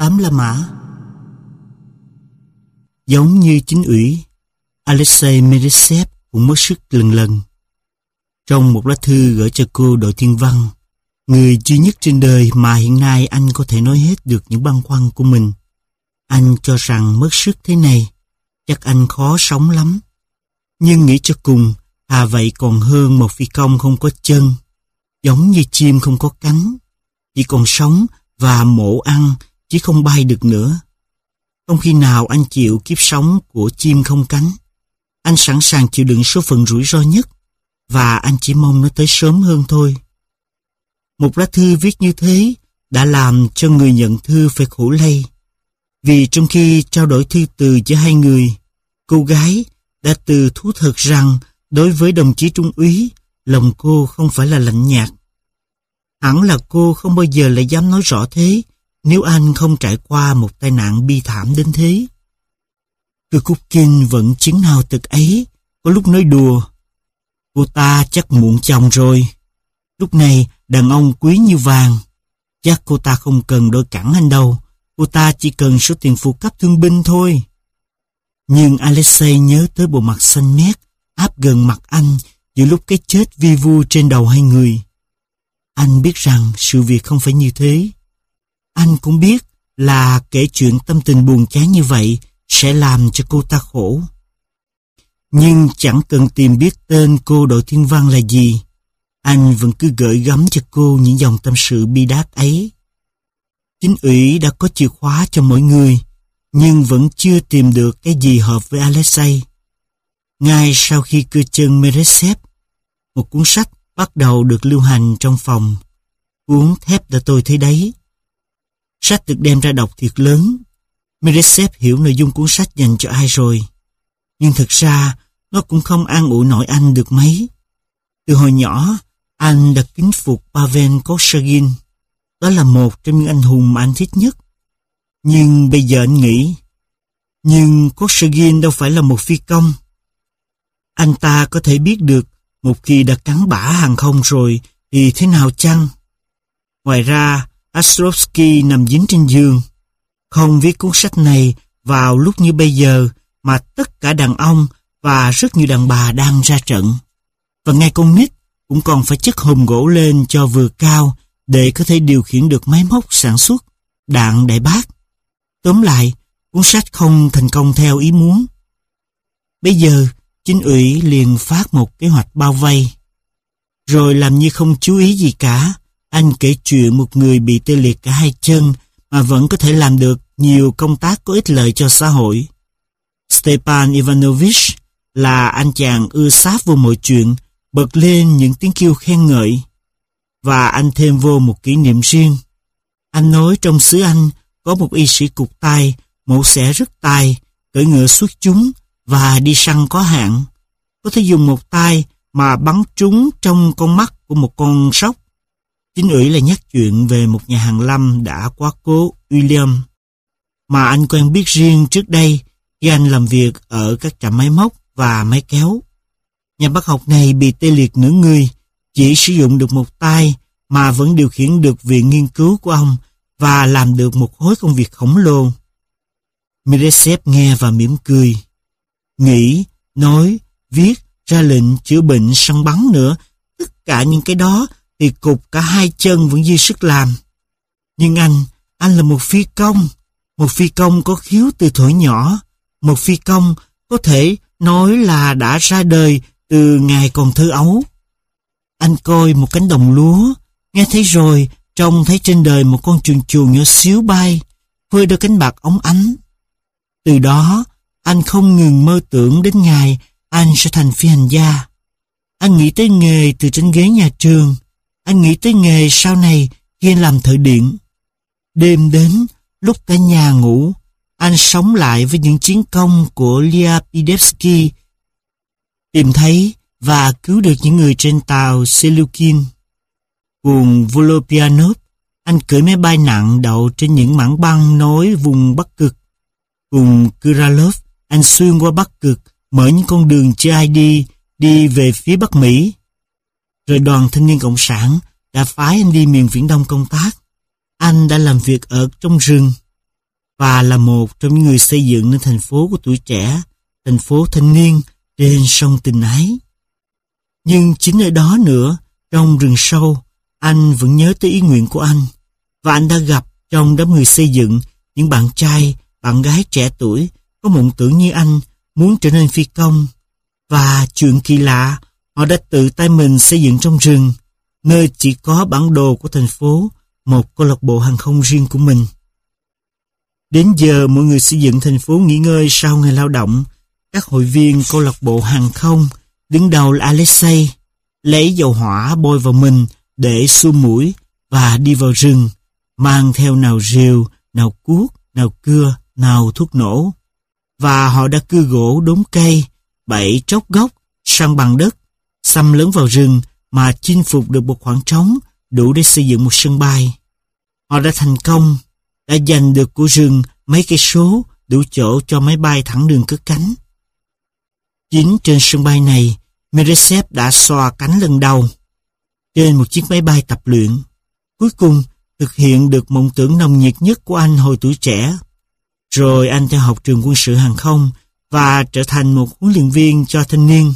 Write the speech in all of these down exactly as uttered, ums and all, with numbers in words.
bám La Mã. Giống như chính ủy, Alexei Meresev cũng mất sức lần lần. Trong một lá thư gửi cho cô đội thiên văn, người duy nhất trên đời mà hiện nay anh có thể nói hết được những băn khoăn của mình, anh cho rằng mất sức thế này, chắc anh khó sống lắm. Nhưng nghĩ cho cùng, thà vậy còn hơn một phi công không có chân, giống như chim không có cánh, chỉ còn sống và mổ ăn, chứ không bay được nữa. Không khi nào anh chịu kiếp sống của chim không cánh. Anh sẵn sàng chịu đựng số phận rủi ro nhất, và anh chỉ mong nó tới sớm hơn thôi. Một lá thư viết như thế đã làm cho người nhận thư phải khổ lây. Vì trong khi trao đổi thư từ giữa hai người, cô gái đã từ thú thật rằng đối với đồng chí trung úy, lòng cô không phải là lạnh nhạt. Hẳn là cô không bao giờ lại dám nói rõ thế nếu anh không trải qua một tai nạn bi thảm đến thế. Kukukin vẫn chứng nào tật ấy, có lúc nói đùa. Cô ta chắc muộn chồng rồi. Lúc này đàn ông quý như vàng. Chắc cô ta không cần đôi cẳng anh đâu. Cô ta chỉ cần số tiền phụ cấp thương binh thôi. Nhưng Alexei nhớ tới bộ mặt xanh mét áp gần mặt anh giữa lúc cái chết vi vu trên đầu hai người. Anh biết rằng sự việc không phải như thế. Anh cũng biết là kể chuyện tâm tình buồn chán như vậy sẽ làm cho cô ta khổ. Nhưng chẳng cần tìm biết tên cô đội thiên văn là gì, anh vẫn cứ gửi gắm cho cô những dòng tâm sự bi đát ấy. Chính ủy đã có chìa khóa cho mỗi người, nhưng vẫn chưa tìm được cái gì hợp với Alexei. Ngay sau khi cưa chân Meresev, một cuốn sách bắt đầu được lưu hành trong phòng. Cuốn Thép Đã Tôi Thấy Đấy. Sách được đem ra đọc thiệt lớn. Meresev hiểu nội dung cuốn sách dành cho ai rồi. Nhưng thực ra, nó cũng không an ủi nổi anh được mấy. Từ hồi nhỏ, anh đã kính phục Pavel Kosygin. Đó là một trong những anh hùng mà anh thích nhất. Nhưng bây giờ anh nghĩ, nhưng Kosygin đâu phải là một phi công. Anh ta có thể biết được một khi đã cắn bã hàng không rồi thì thế nào chăng? Ngoài ra, Ostrovsky nằm dính trên giường. Không viết cuốn sách này vào lúc như bây giờ mà tất cả đàn ông và rất nhiều đàn bà đang ra trận. Và ngay con nít cũng còn phải chất hòm gỗ lên cho vừa cao để có thể điều khiển được máy móc sản xuất đạn đại bác. Tóm lại, cuốn sách không thành công theo ý muốn. Bây giờ, chính ủy liền phát một kế hoạch bao vây. Rồi làm như không chú ý gì cả, anh kể chuyện một người bị tê liệt cả hai chân mà vẫn có thể làm được nhiều công tác có ích lợi cho xã hội. Stepan Ivanovich là anh chàng ưa sáp vô mọi chuyện, bật lên những tiếng kêu khen ngợi. Và anh thêm vô một kỷ niệm riêng. Anh nói trong xứ anh có một y sĩ cụt tay, mổ xẻ rất tài, cưỡi ngựa xuất chúng và đi săn có hạn. Có thể dùng một tay mà bắn trúng trong con mắt của một con sóc. Chính ủy là nhắc chuyện về một nhà hàng lâm đã quá cố William, mà anh quen biết riêng trước đây khi anh làm việc ở các trạm máy móc và máy kéo. Nhà bác học này bị tê liệt nửa người, chỉ sử dụng được một tay mà vẫn điều khiển được viện nghiên cứu của ông và làm được một khối công việc khổng lồ. Meresev nghe và mỉm cười. Nghĩ, nói, viết, ra lệnh, chữa bệnh, săn bắn nữa, tất cả những cái đó thì cục cả hai chân vẫn dư sức làm. Nhưng anh, anh là một phi công, một phi công có khiếu từ thuở nhỏ, một phi công có thể nói là đã ra đời từ ngày còn thơ ấu. Anh coi một cánh đồng lúa, nghe thấy rồi, trông thấy trên đời một con chuồn chuồn nhỏ xíu bay, phơi đôi cánh bạc óng ánh. Từ đó, anh không ngừng mơ tưởng đến ngày anh sẽ thành phi hành gia. Anh nghĩ tới nghề từ trên ghế nhà trường. Anh nghĩ tới nghề sau này khi anh làm thợ điện. Đêm đến, lúc cả nhà ngủ, anh sống lại với những chiến công của Lyapidevsky, tìm thấy và cứu được những người trên tàu Selukin. Cùng Volopianov, anh cưỡi máy bay nặng đậu trên những mảng băng nối vùng Bắc Cực. Cùng Kuralov, anh xuyên qua Bắc Cực, mở những con đường chưa ai đi, đi về phía Bắc Mỹ. Rồi đoàn thanh niên Cộng sản đã phái anh đi miền Viễn Đông công tác. Anh đã làm việc ở trong rừng. và là một trong những người xây dựng nên thành phố của tuổi trẻ, thành phố thanh niên trên sông tình ái. Nhưng chính ở đó nữa, trong rừng sâu, anh vẫn nhớ tới ý nguyện của anh, và anh đã gặp trong đám người xây dựng những bạn trai, bạn gái trẻ tuổi có mộng tưởng như anh, muốn trở nên phi công. Và chuyện kỳ lạ, họ đã tự tay mình xây dựng trong rừng, nơi chỉ có bản đồ của thành phố, một câu lạc bộ hàng không riêng của mình. Đến giờ mọi người xây dựng thành phố nghỉ ngơi sau ngày lao động. Các hội viên câu lạc bộ hàng không, đứng đầu là Alexei, lấy dầu hỏa bôi vào mình để xua mũi và đi vào rừng, mang theo nào rìu, nào cuốc, nào cưa, nào thuốc nổ. Và họ đã cưa gỗ đốn cây, bẫy tróc gốc, săn bằng đất, xâm lấn vào rừng mà chinh phục được một khoảng trống đủ để xây dựng một sân bay. Họ đã thành công, đã giành được của rừng mấy cây số đủ chỗ cho máy bay thẳng đường cất cánh. Chính trên sân bay này, Meresev đã xòa cánh lần đầu trên một chiếc máy bay tập luyện. Cuối cùng thực hiện được mộng tưởng nồng nhiệt nhất của anh hồi tuổi trẻ. Rồi anh theo học trường quân sự hàng không và trở thành một huấn luyện viên cho thanh niên.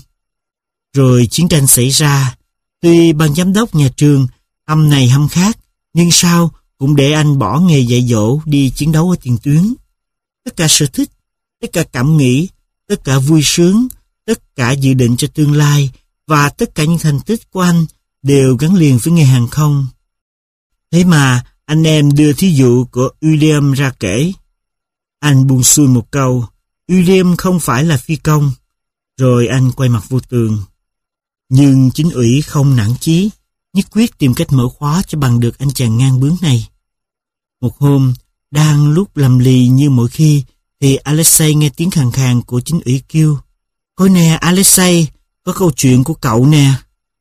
Rồi chiến tranh xảy ra. Tuy ban giám đốc nhà trường hăm này hăm khác, nhưng sao cũng để anh bỏ nghề dạy dỗ đi chiến đấu ở tiền tuyến. Tất cả sở thích, tất cả cảm nghĩ, tất cả vui sướng, tất cả dự định cho tương lai và tất cả những thành tích của anh đều gắn liền với nghề hàng không. Thế mà anh em đưa thí dụ của William ra kể. Anh buông xuôi một câu, William không phải là phi công. Rồi anh quay mặt vô tường. Nhưng chính ủy không nản chí, nhất quyết tìm cách mở khóa cho bằng được anh chàng ngang bướng này. Một hôm, đang lúc lầm lì như mỗi khi, thì Alexei nghe tiếng khàn khàn của chính ủy kêu: "Coi nè Alexei, có câu chuyện của cậu nè."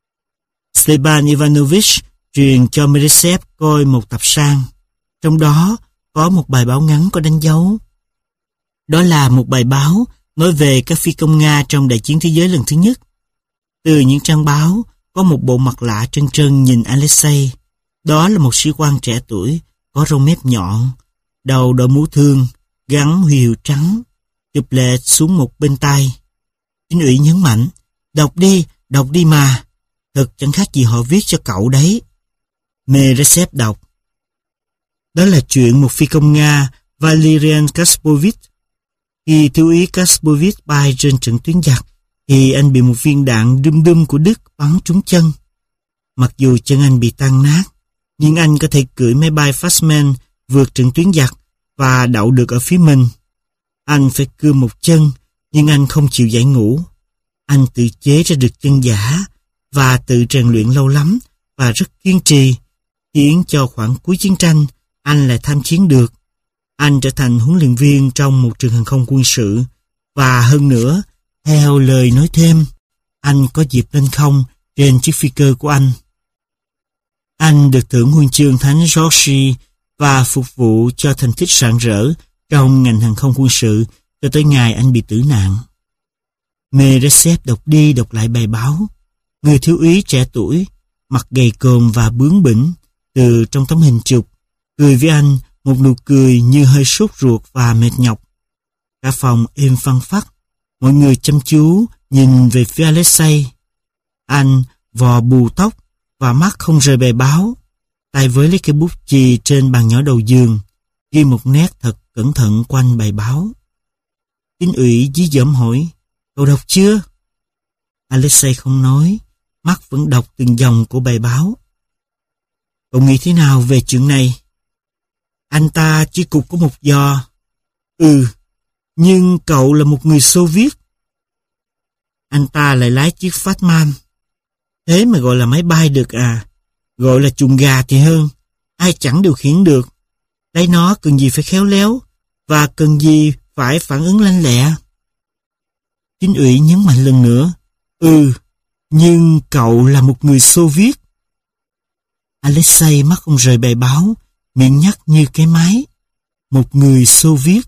Stepan Ivanovich truyền cho Meresev coi một tập san. Trong đó có một bài báo ngắn có đánh dấu. Đó là một bài báo nói về các phi công Nga trong đại chiến thế giới lần thứ nhất. Từ những trang báo có một bộ mặt lạ trân trân nhìn Alexei. Đó là một sĩ quan trẻ tuổi, có râu mép nhọn, đầu đội mũ thương, gắn huy hiệu trắng, chụp lệ xuống một bên tai. Chính ủy nhấn mạnh: "Đọc đi, đọc đi mà. Thật chẳng khác gì họ viết cho cậu đấy." Meresev đọc. Đó là chuyện một phi công Nga, Valerian Kaspovich. Khi thiếu úy Kaspovich bay trên trận tuyến giặc, thì anh bị một viên đạn đum đum của Đức bắn trúng chân. Mặc dù chân anh bị tan nát, nhưng anh có thể cưỡi máy bay Fastman vượt trận tuyến giặc và đậu được ở phía mình. Anh phải cưa một chân, nhưng anh không chịu giải ngũ. Anh tự chế ra được chân giả và tự rèn luyện lâu lắm và rất kiên trì, khiến cho khoảng cuối chiến tranh anh lại tham chiến được. Anh trở thành huấn luyện viên trong một trường hàng không quân sự, và hơn nữa, theo lời nói thêm, anh có dịp lên không trên chiếc phi cơ của anh. Anh được thưởng huân chương Thánh George và phục vụ cho thành tích rạng rỡ trong ngành hàng không quân sự cho tới ngày anh bị tử nạn. Meresev đọc đi đọc lại bài báo. Người thiếu úy trẻ tuổi, mặt gầy còm và bướng bỉnh, từ trong tấm hình chụp, cười với anh một nụ cười như hơi sốt ruột và mệt nhọc. Cả phòng êm phăng phắc, mọi người chăm chú nhìn về phía Alexei. Anh vò bù tóc và mắt không rời bài báo, tay với lấy cây bút chì trên bàn nhỏ đầu giường, ghi một nét thật cẩn thận quanh bài báo. Chính ủy dí dỏm hỏi: "Cậu đọc chưa?" Alexei không nói, mắt vẫn đọc từng dòng của bài báo. "Cậu nghĩ thế nào về chuyện này?" Anh ta chỉ cục có một giò. "Ừ, nhưng cậu là một người Xô Viết." Anh ta lại lái chiếc Fatman. "Thế mà gọi là máy bay được à? Gọi là chuồng gà thì hơn. Ai chẳng điều khiển được. Lấy nó cần gì phải khéo léo, và cần gì phải phản ứng lanh lẹ." Chính ủy nhấn mạnh lần nữa: "Ừ, nhưng cậu là một người Xô Viết." Alexei mắt không rời bài báo, miệng nhắc như cái máy: "Một người Xô Viết."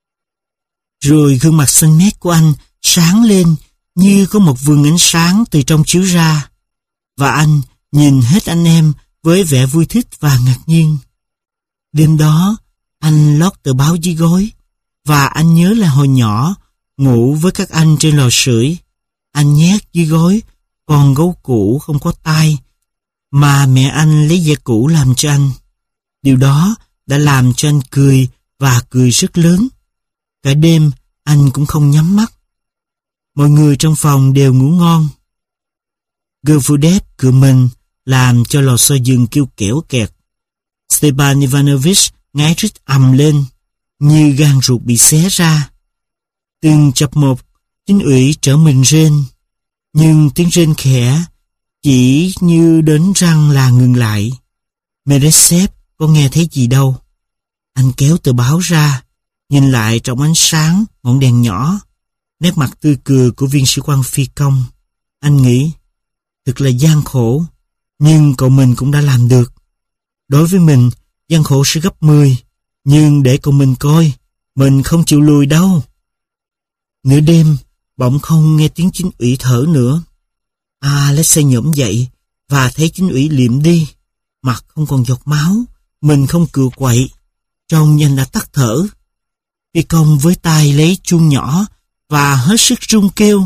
Rồi gương mặt xanh mét của anh sáng lên như có một vườn ánh sáng từ trong chiếu ra, và anh nhìn hết anh em với vẻ vui thích và ngạc nhiên. Đêm đó, Anh lót tờ báo dưới gối, và anh nhớ là hồi nhỏ, ngủ với các anh trên lò sưởi. Anh nhét dưới gối con gấu cũ không có tai, mà mẹ anh lấy da cũ làm cho anh. Điều đó đã làm cho anh cười, và cười rất lớn. Cả đêm anh cũng không nhắm mắt. Mọi người trong phòng đều ngủ ngon. Gervudep cửa mình làm cho lò xo giường kêu kẽo kẹt. Stepan Ivanovich ngái rít ầm lên như gan ruột bị xé ra. Từng chập một, chính ủy trở mình rên, nhưng tiếng rên khẽ chỉ như đến răng là ngừng lại. Meresev có nghe thấy gì đâu. Anh kéo tờ báo ra, nhìn lại trong ánh sáng ngọn đèn nhỏ, nét mặt tươi cười của viên sĩ quan phi công. Anh nghĩ, thật là gian khổ, nhưng cậu mình cũng đã làm được. Đối với mình, gian khổ sẽ gấp mười, nhưng để cậu mình coi, mình không chịu lùi đâu. Nửa đêm, bỗng không nghe tiếng chính ủy thở nữa. Alexei nhổm dậy và thấy chính ủy liệm đi, mặt không còn giọt máu, mình không cựa quậy, trông như anh đã tắt thở. Phi công với tay lấy chuông nhỏ và hết sức rung kêu.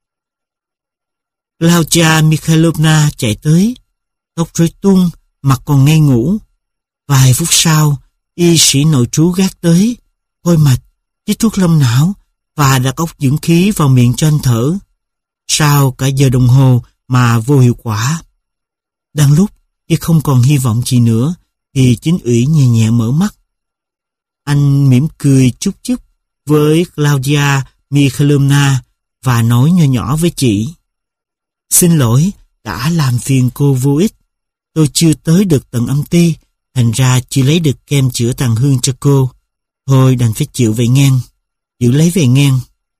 Claudia Mikhailovna chạy tới, tóc rối tung, mặt còn ngây ngủ. Vài phút sau, y sĩ nội trú gác tới, bôi mạch, chích thuốc lâm não và đặt ốc dưỡng khí vào miệng cho anh thở. Sau cả giờ đồng hồ mà vô hiệu quả. Đang lúc y không còn hy vọng gì nữa, thì chính ủy nhẹ nhẹ mở mắt. Anh mỉm cười chút chút với Claudia Mikhailovna và nói nhỏ nhỏ với chị. Xin lỗi, đã làm phiền cô vô ích. Tôi chưa tới được tận âm ty, thành ra chưa lấy được kem chữa tàn hương cho cô. Thôi đành phải chịu vậy ngang, chịu lấy về ngang.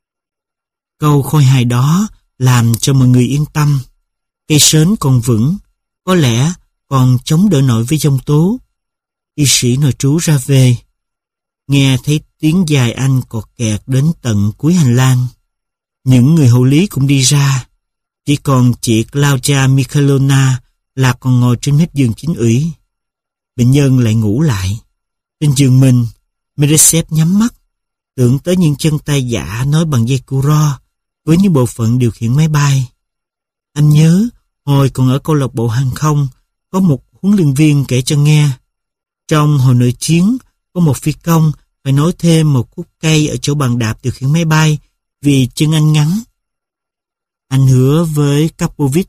Câu khôi hài đó làm cho mọi người yên tâm. Cây sến còn vững, có lẽ còn chống đỡ nổi với giông tố. Y sĩ nội trú ra về, nghe thấy tiếng dài anh cọt kẹt đến tận cuối hành lang. Những người hộ lý cũng đi ra, chỉ còn chị Claudia Mikhailovna là còn ngồi trên mép giường chính ủy. Bệnh nhân lại ngủ lại. Trên giường mình, Meresev nhắm mắt, tưởng tới những chân tay giả nối bằng dây cu ro với những bộ phận điều khiển máy bay. Anh nhớ, hồi còn ở câu lạc bộ hàng không, có một huấn luyện viên kể cho nghe. Trong hồi nội chiến, có một phi công phải nối thêm một khúc cây ở chỗ bàn đạp điều khiển máy bay vì chân anh ngắn. Anh hứa với Kapovich,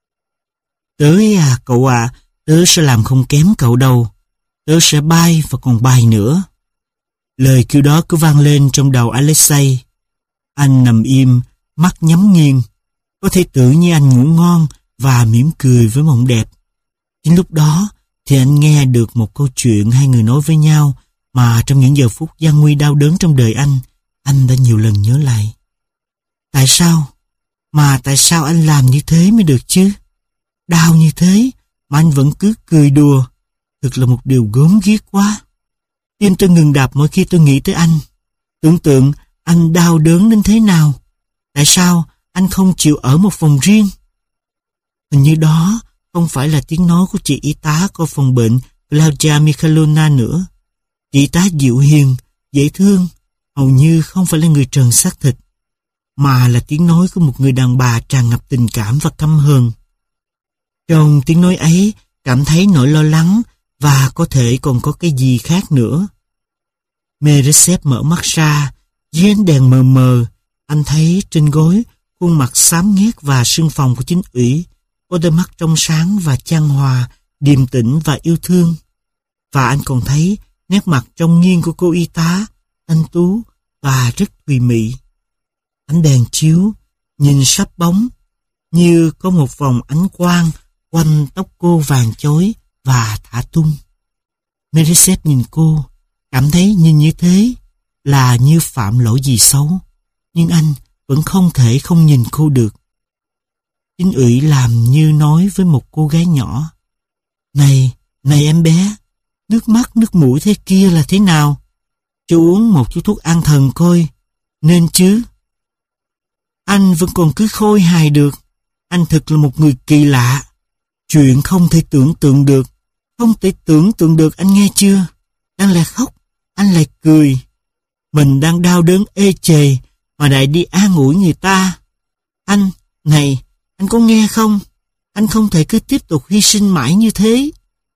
tới à cậu à, tớ sẽ làm không kém cậu đâu. Tớ sẽ bay và còn bay nữa. Lời kêu đó cứ vang lên trong đầu Alexei. Anh nằm im, mắt nhắm nghiêng. Có thể tưởng như anh ngủ ngon và mỉm cười với mộng đẹp. Chính lúc đó thì anh nghe được một câu chuyện hai người nói với nhau mà trong những giờ phút gian nguy đau đớn trong đời anh, anh đã nhiều lần nhớ lại. Tại sao? Mà tại sao anh làm như thế mới được chứ? Đau như thế mà anh vẫn cứ cười đùa. Thật là một điều gớm ghiếc quá. Tim tôi ngừng đập mỗi khi tôi nghĩ tới anh. Tưởng tượng anh đau đớn đến thế nào. Tại sao anh không chịu ở một phòng riêng? Hình như đó không phải là tiếng nói của chị y tá của phòng bệnh Claudia Mikhailovna nữa. Chị y tá dịu hiền, dễ thương, hầu như không phải là người trần xác thịt, mà là tiếng nói của một người đàn bà tràn ngập tình cảm và căm hờn. Trong tiếng nói ấy cảm thấy nỗi lo lắng và có thể còn có cái gì khác nữa. Meresev mở mắt ra, dưới ánh đèn mờ mờ, anh thấy trên gối khuôn mặt xám nghét và sưng phồng của chính ủy, có đôi mắt trong sáng và chan hòa, điềm tĩnh và yêu thương. Và anh còn thấy nét mặt trong nghiêng của cô y tá, thanh tú và rất thùy mị. Ánh đèn chiếu, nhìn sắp bóng, như có một vòng ánh quang quanh tóc cô vàng chói và thả tung. Meresev nhìn cô, cảm thấy nhìn như thế là như phạm lỗi gì xấu, nhưng anh vẫn không thể không nhìn cô được. Chính ủy làm như nói với một cô gái nhỏ. Này, này em bé, nước mắt nước mũi thế kia là thế nào? Cho uống một chút thuốc an thần coi, nên chứ? Anh vẫn còn cứ khôi hài được. Anh thật là một người kỳ lạ. Chuyện không thể tưởng tượng được. Không thể tưởng tượng được, anh nghe chưa? Đang là khóc. Anh cười. Mình đang đau đớn ê chề mà lại đi an ủi người ta. Anh, này, anh có nghe không? Anh không thể cứ tiếp tục hy sinh mãi như thế.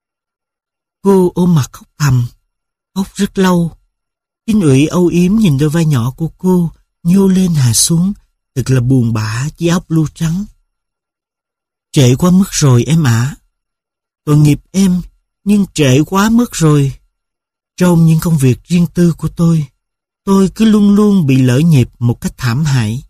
Cô ôm mặt khóc thầm, khóc rất lâu. Chính ủy âu yếm nhìn đôi vai nhỏ của cô nhô lên hạ xuống, thật là buồn bã với áo blue trắng. Trễ quá mất rồi em ạ. Tội nghiệp em, nhưng trễ quá mất rồi. Trong những công việc riêng tư của tôi, tôi cứ luôn luôn bị lỡ nhịp một cách thảm hại.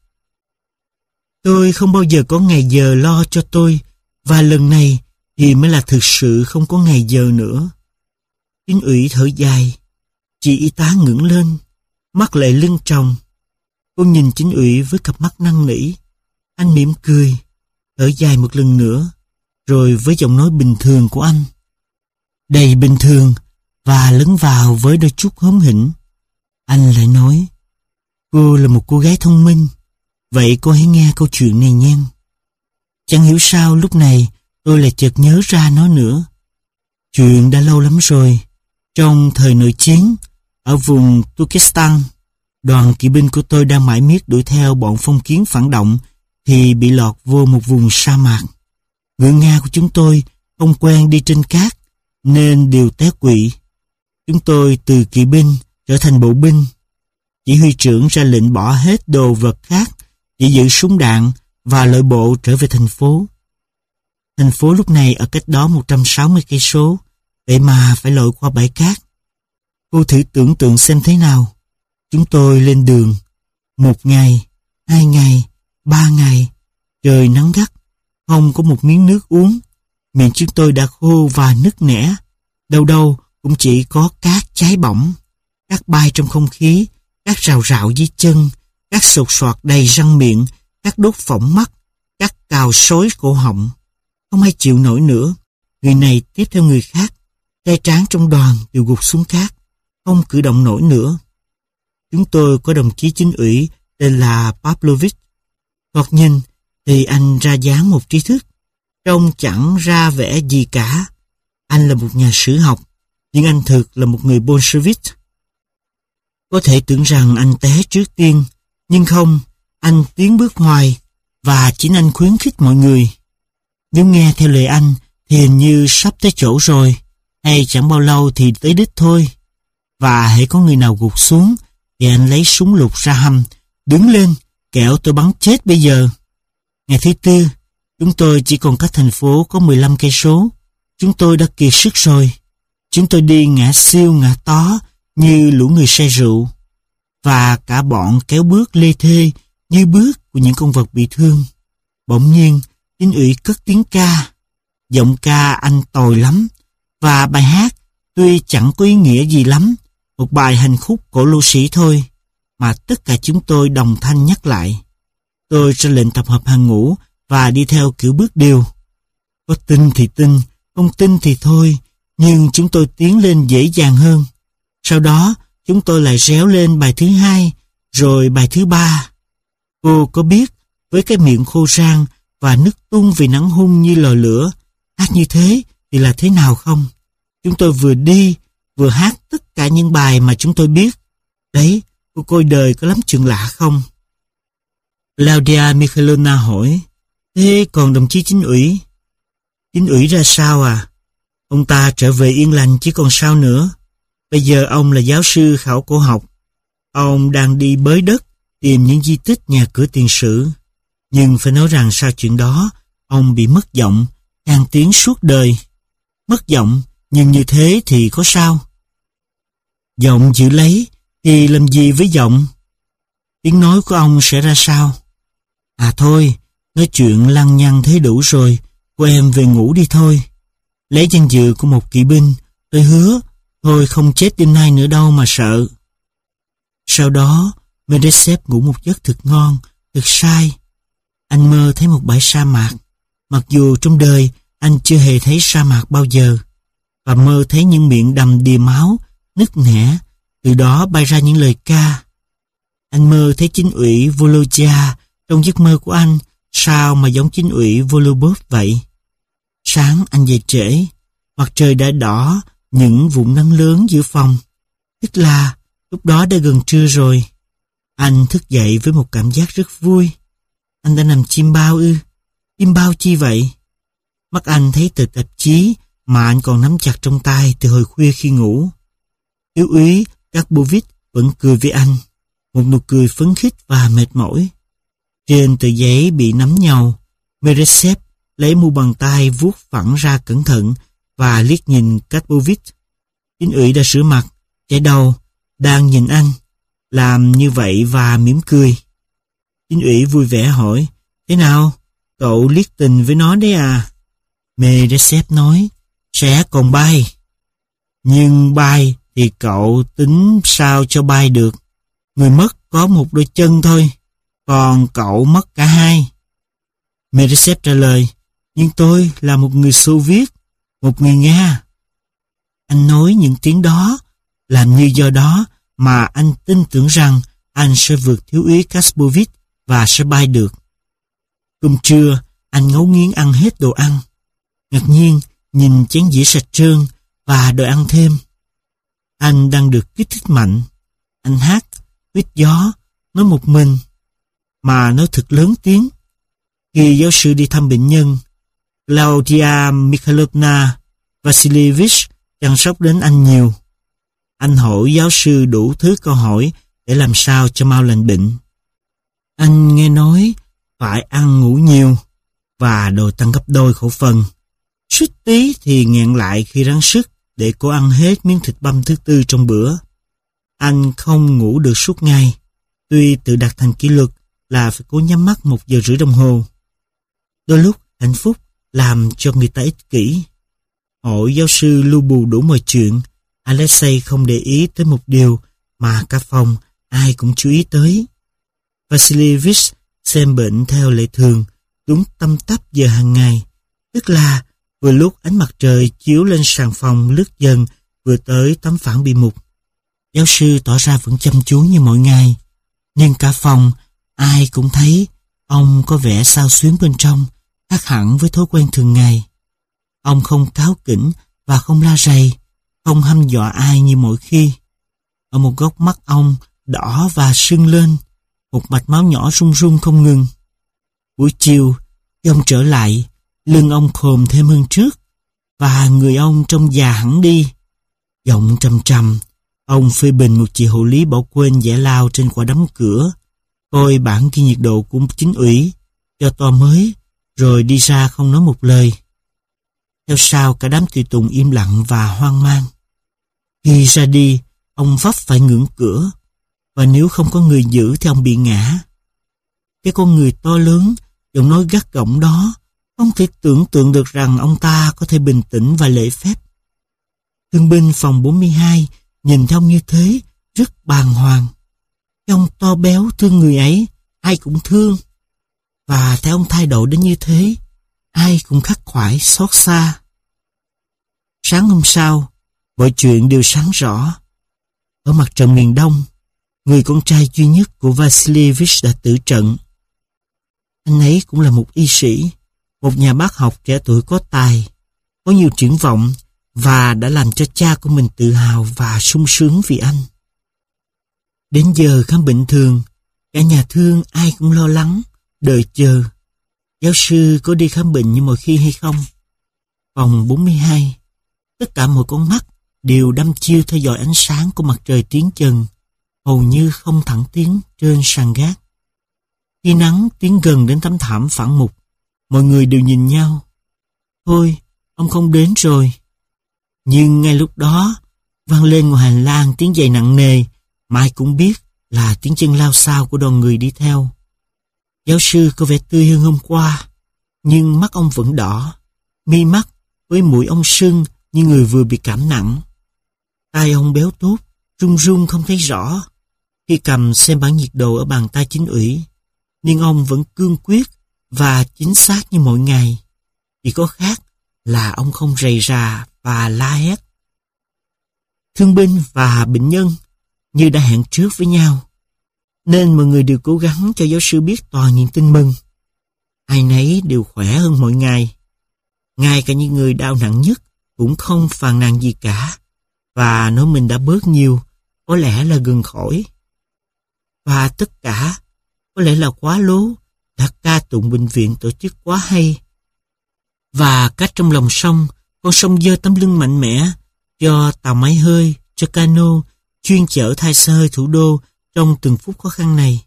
Tôi không bao giờ có ngày giờ lo cho tôi, và lần này thì mới là thực sự không có ngày giờ nữa. Chính ủy thở dài. Chị y tá ngẩng lên, mắt lại lưng tròng. Cô nhìn chính ủy với cặp mắt năn nỉ. Anh mỉm cười, thở dài một lần nữa, rồi với giọng nói bình thường của anh, đầy bình thường và lấn vào với đôi chút hóm hỉnh, anh lại nói: cô là một cô gái thông minh, vậy cô hãy nghe câu chuyện này nha. Chẳng hiểu sao lúc này tôi lại chợt nhớ ra nó nữa. Chuyện đã lâu lắm rồi. Trong thời nội chiến, ở vùng Turkestan, đoàn kỵ binh của tôi đang mải miết đuổi theo bọn phong kiến phản động thì bị lọt vô một vùng sa mạc. Ngựa Nga của chúng tôi không quen đi trên cát nên đều té quỵ. Chúng tôi từ kỵ binh trở thành bộ binh. Chỉ huy trưởng ra lệnh bỏ hết đồ vật khác, chỉ giữ súng đạn và lội bộ trở về thành phố. Thành phố lúc này ở cách đó một trăm sáu mươi cây số, vậy mà phải lội qua bãi cát. Cô thử tưởng tượng xem thế nào. Chúng tôi lên đường. Một ngày, hai ngày, ba ngày, trời nắng gắt, không có một miếng nước uống. Miệng chúng tôi đã khô và nứt nẻ. Đâu đâu cũng chỉ có cát cháy bỏng, cát bay trong không khí, cát rào rạo dưới chân, cát sột soạt đầy răng miệng, cát đốt phỏng mắt, cát cào xối cổ họng. Không ai chịu nổi nữa. Người này tiếp theo người khác, tay tráng trong đoàn đều gục xuống cát, không cử động nổi nữa. Chúng tôi có đồng chí chính ủy tên là Pavlovich. Thoạt nhìn thì anh ra dáng một trí thức, trông chẳng ra vẻ gì cả. Anh là một nhà sử học, nhưng anh thực là một người Bolshevik. Có thể tưởng rằng anh té trước tiên, nhưng không, anh tiến bước hoài, và chính anh khuyến khích mọi người. Nếu nghe theo lời anh thì hình như sắp tới chỗ rồi, hay chẳng bao lâu thì tới đích thôi. Và hễ có người nào gục xuống thì anh lấy súng lục ra hăm: đứng lên, kẻo tôi bắn chết bây giờ. Ngày thứ tư, chúng tôi chỉ còn cách thành phố có mười lăm cây số. Chúng tôi đã kiệt sức rồi. Chúng tôi đi ngã siêu ngã tó như lũ người say rượu, và cả bọn kéo bước lê thê như bước của những con vật bị thương. Bỗng nhiên, chính ủy cất tiếng ca. Giọng ca anh tồi lắm, và bài hát tuy chẳng có ý nghĩa gì lắm, một bài hành khúc cổ lô sĩ thôi, mà tất cả chúng tôi đồng thanh nhắc lại. Tôi ra lệnh tập hợp hàng ngũ và đi theo kiểu bước điều. Có tin thì tin, không tin thì thôi, nhưng chúng tôi tiến lên dễ dàng hơn. Sau đó, chúng tôi lại réo lên bài thứ hai, rồi bài thứ ba. Cô có biết, với cái miệng khô rang và nứt tung vì nắng hung như lò lửa, hát như thế thì là thế nào không? Chúng tôi vừa đi, vừa hát tất cả những bài mà chúng tôi biết. Đấy, cô coi đời có lắm chuyện lạ không? Claudia Mikhailovna hỏi: thế còn đồng chí chính ủy? Chính ủy ra sao à? Ông ta trở về yên lành chứ còn sao nữa. Bây giờ ông là giáo sư khảo cổ học. Ông đang đi bới đất, tìm những di tích nhà cửa tiền sử. Nhưng phải nói rằng sau chuyện đó, ông bị mất giọng, khan tiếng suốt đời. Mất giọng, nhưng như thế thì có sao? Giọng giữ lấy, thì làm gì với giọng? Tiếng nói của ông sẽ ra sao? À thôi, nói chuyện lăng nhăng thế đủ rồi, cô em về ngủ đi thôi. Lấy danh dự của một kỵ binh, tôi hứa, thôi không chết đêm nay nữa đâu mà sợ. Sau đó, Meresev ngủ một giấc thật ngon, thật say. Anh mơ thấy một bãi sa mạc, mặc dù trong đời anh chưa hề thấy sa mạc bao giờ, và mơ thấy những miệng đầm đìa máu, nứt nẻ, từ đó bay ra những lời ca. Anh mơ thấy chính ủy Volodya trong giấc mơ của anh, sao mà giống chính ủy Volobov vậy. Sáng anh dậy trễ, mặt trời đã đỏ những vụn nắng lớn giữa phòng, tức là Lúc đó đã gần trưa rồi. Anh thức dậy với một cảm giác rất vui. Anh đã nằm chim bao ư? Chim bao chi vậy? Mắt anh thấy tờ tạp chí mà anh còn nắm chặt trong tay từ hồi khuya khi ngủ. Thiếu úy Karpovich vẫn cười với anh, một nụ cười phấn khích và mệt mỏi. Trên tờ giấy bị nắm nhàu, Meresev lấy mu bàn tay vuốt phẳng ra cẩn thận và liếc nhìn Karpovich. Chính ủy đã rửa mặt, chải đầu, đang nhìn anh, làm như vậy và mỉm cười. Chính ủy vui vẻ hỏi, thế nào, cậu liếc tình với nó đấy à? Meresev nói, sẽ còn bay. Nhưng bay thì cậu tính sao cho bay được? Người mất có một đôi chân thôi, còn cậu mất cả hai. Meresev trả lời, nhưng tôi là một người Xô Viết, một người Nga. Anh nói những tiếng đó, làm như do đó mà anh tin tưởng rằng anh sẽ vượt thiếu úy Karpovich và sẽ bay được. Cơm trưa, anh ngấu nghiến ăn hết đồ ăn. Ngạc nhiên nhìn chén dĩa sạch trơn và đòi ăn thêm. Anh đang được kích thích mạnh. Anh hát, huýt gió, nói một mình, mà nói thật lớn tiếng. Khi giáo sư đi thăm bệnh nhân, Claudia Mikhailovna Vasilievich chăm sóc đến anh nhiều. Anh hỏi giáo sư đủ thứ câu hỏi để làm sao cho mau lành bệnh. Anh nghe nói phải ăn ngủ nhiều và đồ tăng gấp đôi khẩu phần. Suýt tí thì nghẹn lại khi ráng sức để cố ăn hết miếng thịt băm thứ tư trong bữa. Anh không ngủ được suốt ngày, tuy tự đặt thành kỷ luật là phải cố nhắm mắt một giờ rưỡi đồng hồ. Đôi lúc hạnh phúc làm cho người ta ích kỷ. Hỏi giáo sư lu bù đủ mọi chuyện, Alexei không để ý tới một điều mà cả phòng ai cũng chú ý tới. Vasilievich xem bệnh theo lệ thường, đúng tăm tắp giờ hàng ngày, tức là vừa lúc ánh mặt trời chiếu lên sàn phòng lướt dần, vừa tới tấm phản bị mục. Giáo sư tỏ ra vẫn chăm chú như mọi ngày, nhưng cả phòng ai cũng thấy ông có vẻ xao xuyến bên trong, khác hẳn với thói quen thường ngày. Ông không cáu kỉnh và không la rầy, không hăm dọa ai như mọi khi. Ở một góc mắt ông đỏ và sưng lên, một mạch máu nhỏ rung rung không ngừng. Buổi chiều, khi ông trở lại, lưng ông khòm thêm hơn trước, và người ông trông già hẳn đi. Giọng trầm trầm, ông phê bình một chị hộ lý bỏ quên giải lao trên quả đóng cửa, coi bản ghi nhiệt độ của chính ủy, cho to mới, rồi đi ra không nói một lời. Theo sau cả đám tùy tùng im lặng và hoang mang. Khi ra đi, ông vấp phải ngưỡng cửa, và nếu không có người giữ thì ông bị ngã. Cái con người to lớn, giọng nói gắt gỏng đó, không thể tưởng tượng được rằng ông ta có thể bình tĩnh và lễ phép. Thương binh phòng bốn mươi hai nhìn theo ông như thế, rất bàng hoàng. Cái ông to béo thương người ấy, ai cũng thương. Và theo ông thay đổi đến như thế, ai cũng khắc khoải xót xa. Sáng hôm sau, mọi chuyện đều sáng rõ. Ở mặt trận miền Đông, người con trai duy nhất của Vasilievich đã tử trận. Anh ấy cũng là một y sĩ, một nhà bác học trẻ tuổi có tài, có nhiều triển vọng và đã làm cho cha của mình tự hào và sung sướng vì anh. Đến giờ khám bệnh thường, cả nhà thương ai cũng lo lắng, đợi chờ. Giáo sư có đi khám bệnh như mọi khi hay không? Phòng bốn mươi hai, tất cả mọi con mắt đều đăm chiêu theo dõi ánh sáng của mặt trời tiến dần, hầu như không thẳng tiến trên sàn gác. Khi nắng tiến gần đến tấm thảm phản mục, mọi người đều nhìn nhau. Thôi, ông không đến rồi. Nhưng ngay lúc đó, vang lên ngoài hành lang tiếng giày nặng nề, mà ai cũng biết là tiếng chân lao xao của đoàn người đi theo. Giáo sư có vẻ tươi hơn hôm qua, nhưng mắt ông vẫn đỏ, mi mắt với mũi ông sưng như người vừa bị cảm nặng. Tai ông béo tốt, run run không thấy rõ. Khi cầm xem bản nhiệt độ ở bàn tay chính ủy, nhưng ông vẫn cương quyết và chính xác như mọi ngày. Chỉ có khác là ông không rầy rà và la hét. Thương binh và bệnh nhân như đã hẹn trước với nhau, nên mọi người đều cố gắng cho giáo sư biết toàn những tin mừng. Ai nấy đều khỏe hơn mọi ngày. Ngay cả những người đau nặng nhất cũng không phàn nàn gì cả, và nói mình đã bớt nhiều, có lẽ là gần khỏi. Và tất cả có lẽ là quá lố, đã ca tụng bệnh viện tổ chức quá hay. Và cách trong lòng sông, con sông giơ tấm lưng mạnh mẽ cho tàu máy hơi, cho cano chuyên chở thay xe hơi thủ đô trong từng phút khó khăn này.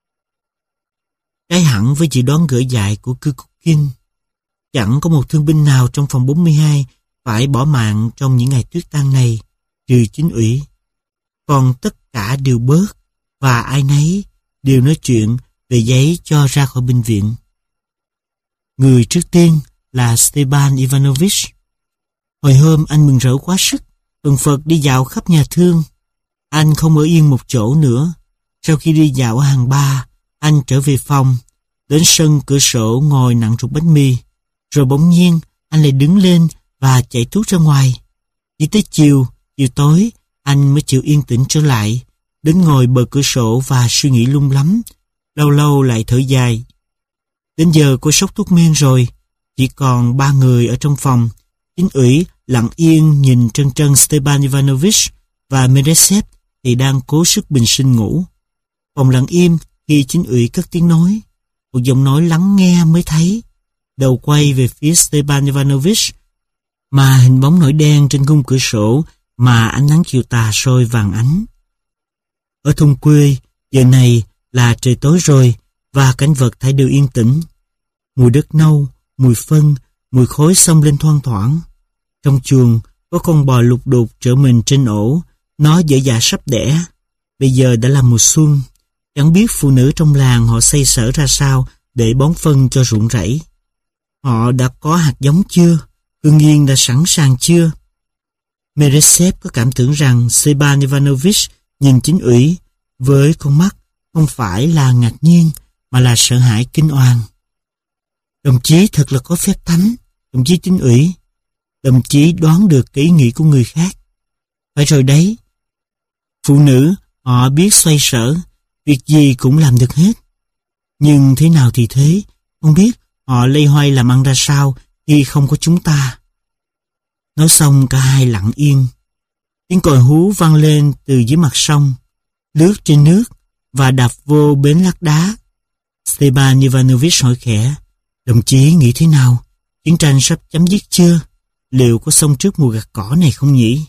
Trái hẳn với dự đoán gợi dại của Kukukin, chẳng có một thương binh nào trong phòng bốn mươi hai phải bỏ mạng trong những ngày tuyết tan này, trừ chính ủy. Còn tất cả đều bớt, và ai nấy đều nói chuyện về giấy cho ra khỏi bệnh viện. Người trước tiên là Stepan Ivanovich. Hồi hôm anh mừng rỡ quá sức, phần phật đi dạo khắp nhà thương. Anh không ở yên một chỗ nữa. Sau khi đi dạo ở hàng ba, anh trở về phòng, đến sân cửa sổ ngồi nặng trục bánh mì. Rồi bỗng nhiên, anh lại đứng lên và chạy tuốt ra ngoài. Chỉ tới chiều, chiều tối, anh mới chịu yên tĩnh trở lại, đến ngồi bờ cửa sổ và suy nghĩ lung lắm. Lâu lâu lại thở dài. Đến giờ cô sốc thuốc men rồi, chỉ còn ba người ở trong phòng. Chính ủy lặng yên nhìn trân trân Stepan Ivanovich, và Meresev thì đang cố sức bình sinh ngủ. Phòng lặng im khi chính ủy cất tiếng nói. Một giọng nói lắng nghe mới thấy. Đầu quay về phía Stepan Ivanovich, mà hình bóng nổi đen trên khung cửa sổ mà ánh nắng chiều tà soi vàng ánh. Ở thôn quê, giờ này là trời tối rồi và cảnh vật thảy đều yên tĩnh. Mùi đất nâu, mùi phân, mùi khói xông lên thoang thoảng. Trong chuồng có con bò lục đục trở mình trên ổ, nó dở dạ sắp đẻ. Bây giờ đã là mùa xuân, chẳng biết phụ nữ trong làng họ xây sở ra sao để bón phân cho ruộng rẫy. Họ đã có hạt giống chưa? Hương yên đã sẵn sàng chưa? Meresev có cảm tưởng rằng Stepan Ivanovich nhìn chính ủy với con mắt không phải là ngạc nhiên mà là sợ hãi kinh oan. Đồng chí thật là có phép thánh, đồng chí chính ủy. Đồng chí đoán được cái ý nghĩ của người khác. Phải rồi đấy. Phụ nữ họ biết xoay sở, việc gì cũng làm được hết. Nhưng thế nào thì thế, không biết họ lây hoay làm ăn ra sao khi không có chúng ta. Nói xong cả hai lặng yên. Tiếng còi hú vang lên từ dưới mặt sông, lướt trên nước và đập vô bến lát đá. Stepan Ivanovich hỏi khẽ, đồng chí nghĩ thế nào? Chiến tranh sắp chấm dứt chưa? Liệu có xong trước mùa gặt cỏ này không nhỉ?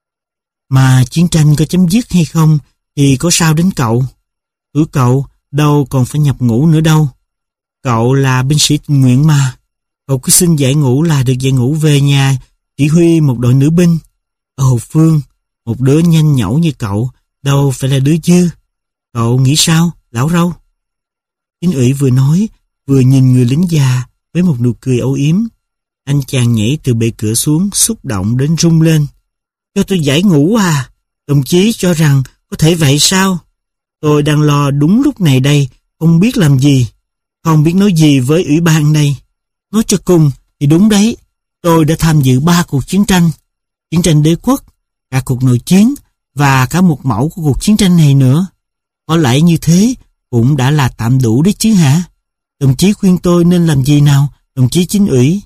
Mà chiến tranh có chấm dứt hay không thì có sao đến cậu? Tuổi cậu đâu còn phải nhập ngũ nữa đâu. Cậu là binh sĩ tình nguyện mà. Cậu cứ xin giải ngũ là được giải ngũ về nhà chỉ huy một đội nữ binh. Ở Hồ Phương, một đứa nhanh nhẩu như cậu đâu phải là đứa dư. Cậu nghĩ sao, lão râu? Chính ủy vừa nói, vừa nhìn người lính già với một nụ cười âu yếm. Anh chàng nhảy từ bệ cửa xuống, xúc động đến rung lên. Cho tôi giải ngũ à? Đồng chí cho rằng có thể vậy sao? Tôi đang lo đúng lúc này đây, không biết làm gì, không biết nói gì với ủy ban này. Nói cho cùng thì đúng đấy, tôi đã tham dự ba cuộc chiến tranh, chiến tranh đế quốc, cả cuộc nội chiến và cả một mẫu của cuộc chiến tranh này nữa. Có lẽ như thế cũng đã là tạm đủ đấy chứ hả? Đồng chí khuyên tôi nên làm gì nào, đồng chí chính ủy?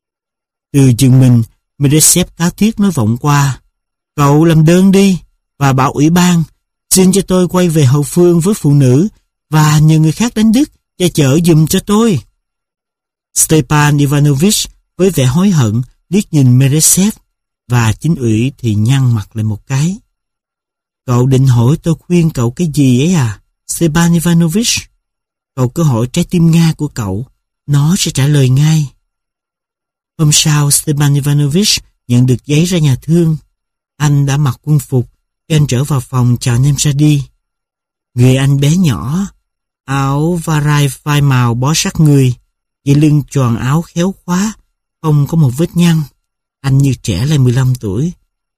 Từ chừng mình, Meresev cáo thiết nói vọng qua. Cậu làm đơn đi và bảo ủy ban xin cho tôi quay về hậu phương với phụ nữ và nhờ người khác đánh Đức che chở giùm cho tôi. Stepan Ivanovich với vẻ hối hận liếc nhìn Meresev, và chính ủy thì nhăn mặt lại một cái. Cậu định hỏi tôi khuyên cậu cái gì ấy à, Stepan Ivanovich? Cậu cứ hỏi trái tim Nga của cậu, nó sẽ trả lời ngay. Hôm sau, Stepan Ivanovich nhận được giấy ra nhà thương. Anh đã mặc quân phục, khi anh trở vào phòng chào anh em ra đi. Người anh bé nhỏ, áo varai phai màu bó sát người, dây lưng choàng áo khéo khóa, không có một vết nhăn. Anh như trẻ lại mười lăm tuổi.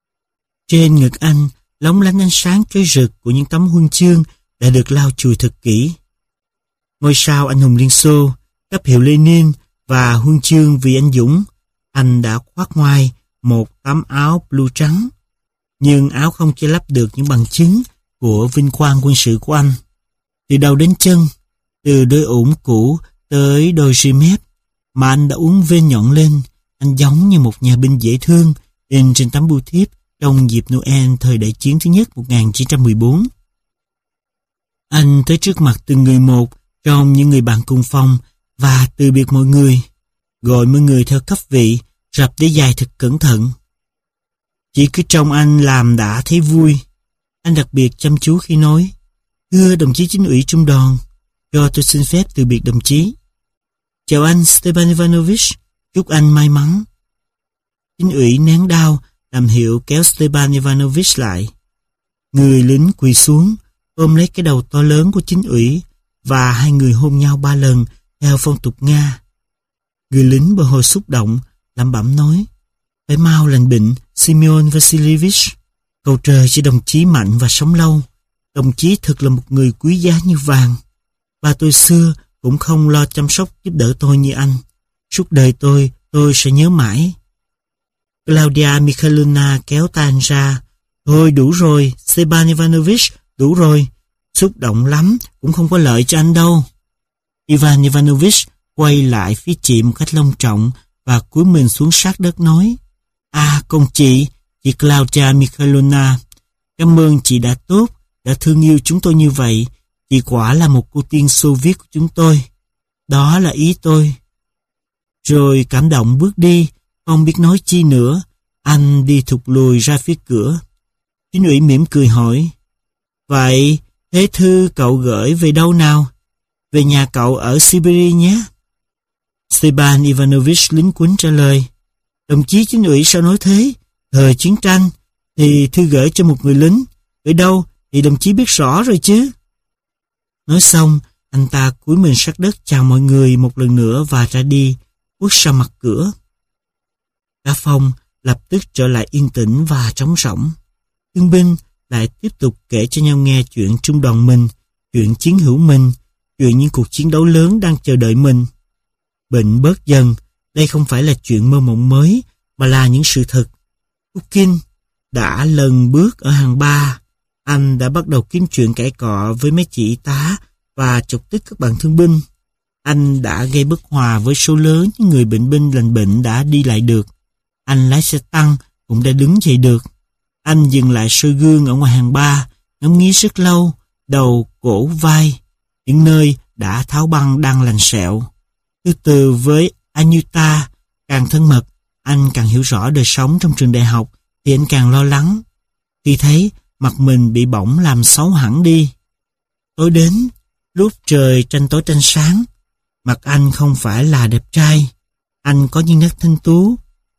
Trên ngực anh lóng lánh ánh sáng chói rực của những tấm huân chương đã được lau chùi thật kỹ. Ngôi sao anh hùng Liên Xô, cấp hiệu Lenin và huân chương vì anh dũng. Anh đã khoác ngoài một tấm áo blue trắng, nhưng áo không che lấp được những bằng chứng của vinh quang quân sự của anh. Từ đầu đến chân, từ đôi ủng cũ tới đôi ri mép mà anh đã uốn vên nhọn lên, anh giống như một nhà binh dễ thương in trên tấm bưu thiếp trong dịp Noel thời đại chiến thứ nhất một nghìn chín trăm mười bốn. Anh tới trước mặt từng người một trong những người bạn cùng phòng và từ biệt mọi người, gọi mọi người theo cấp vị, rập đế dài thật cẩn thận. Chỉ cứ trông anh làm đã thấy vui. Anh đặc biệt chăm chú khi nói: "Thưa đồng chí chính ủy trung đoàn, cho tôi xin phép từ biệt đồng chí. Chào anh Stepan Ivanovich, chúc anh may mắn." Chính ủy nén đau làm hiệu kéo Stepan Ivanovich lại. Người lính quỳ xuống, ôm lấy cái đầu to lớn của chính ủy và hai người hôn nhau ba lần theo phong tục Nga. Người lính bồi hồi xúc động, lẩm bẩm nói: "Phải mau lành bệnh, Simeon Vasilievich. Cầu trời cho đồng chí mạnh và sống lâu. Đồng chí thật là một người quý giá như vàng. Ba tôi xưa cũng không lo chăm sóc giúp đỡ tôi như anh. Suốt đời tôi, tôi sẽ nhớ mãi." Claudia Mikhailovna kéo tay anh ra. "Thôi đủ rồi, Stepan Ivanovich, đủ rồi. Xúc động lắm, cũng không có lợi cho anh đâu." Ivan Ivanovich quay lại phía chị một cách long trọng và cúi mình xuống sát đất nói: "À, con chị, chị Claudia Mikhailovna, cảm ơn chị đã tốt, đã thương yêu chúng tôi như vậy. Chị quả là một cô tiên Xô Viết của chúng tôi. Đó là ý tôi." Rồi cảm động bước đi, không biết nói chi nữa. Anh đi thụt lùi ra phía cửa. Chính ủy mỉm cười hỏi: "Vậy, thế thư cậu gửi về đâu nào?" "Về nhà cậu ở Siberia nhé." Stepan Ivanovich lính quýnh trả lời: "Đồng chí chính ủy sao nói thế? Thời chiến tranh thì thư gửi cho một người lính, ở đâu thì đồng chí biết rõ rồi chứ." Nói xong, anh ta cúi mình sát đất chào mọi người một lần nữa và ra đi, bước ra mặt cửa. Cả phòng lập tức trở lại yên tĩnh và trống rỗng. Thương binh lại tiếp tục kể cho nhau nghe chuyện trung đoàn mình, chuyện chiến hữu mình, chuyện những cuộc chiến đấu lớn đang chờ đợi mình. Bệnh bớt dần, đây không phải là chuyện mơ mộng mới, mà là những sự thật. Kukin đã lần bước ở hàng ba. Anh đã bắt đầu kiếm chuyện cãi cọ với mấy chị y tá và chọc tức các bạn thương binh. Anh đã gây bất hòa với số lớn những người bệnh binh lành bệnh đã đi lại được. Anh lái xe tăng cũng đã đứng dậy được. Anh dừng lại soi gương ở ngoài hàng ba, ngắm nghía rất lâu, đầu, cổ, vai, những nơi đã tháo băng đang lành sẹo. Từ từ với Anyuta càng thân mật, anh càng hiểu rõ đời sống trong trường đại học, thì anh càng lo lắng. Khi thấy mặt mình bị bỏng làm xấu hẳn đi. Tối đến, lúc trời tranh tối tranh sáng, mặt anh không phải là đẹp trai. Anh có những nét thanh tú,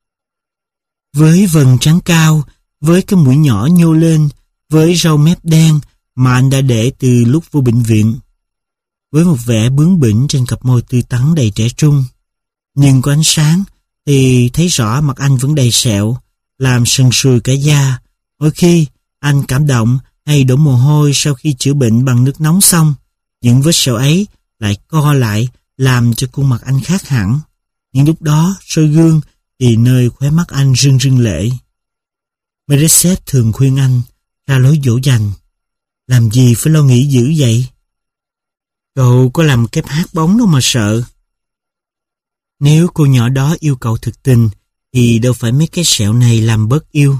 với vầng trán cao, với cái mũi nhỏ nhô lên, với râu mép đen mà anh đã để từ lúc vô bệnh viện, với một vẻ bướng bỉnh trên cặp môi tươi tắn đầy trẻ trung. Nhưng có ánh sáng thì thấy rõ mặt anh vẫn đầy sẹo, làm sần sùi cả da. Mỗi khi anh cảm động hay đổ mồ hôi sau khi chữa bệnh bằng nước nóng xong, những vết sẹo ấy lại co lại, làm cho khuôn mặt anh khác hẳn. Những lúc đó soi gương thì nơi khóe mắt anh rưng rưng lệ. Meresev thường khuyên anh ra lối dỗ dành: "Làm gì phải lo nghĩ dữ vậy? Cậu có làm kép hát bóng đâu mà sợ. Nếu cô nhỏ đó yêu cậu thực tình thì đâu phải mấy cái sẹo này làm bớt yêu.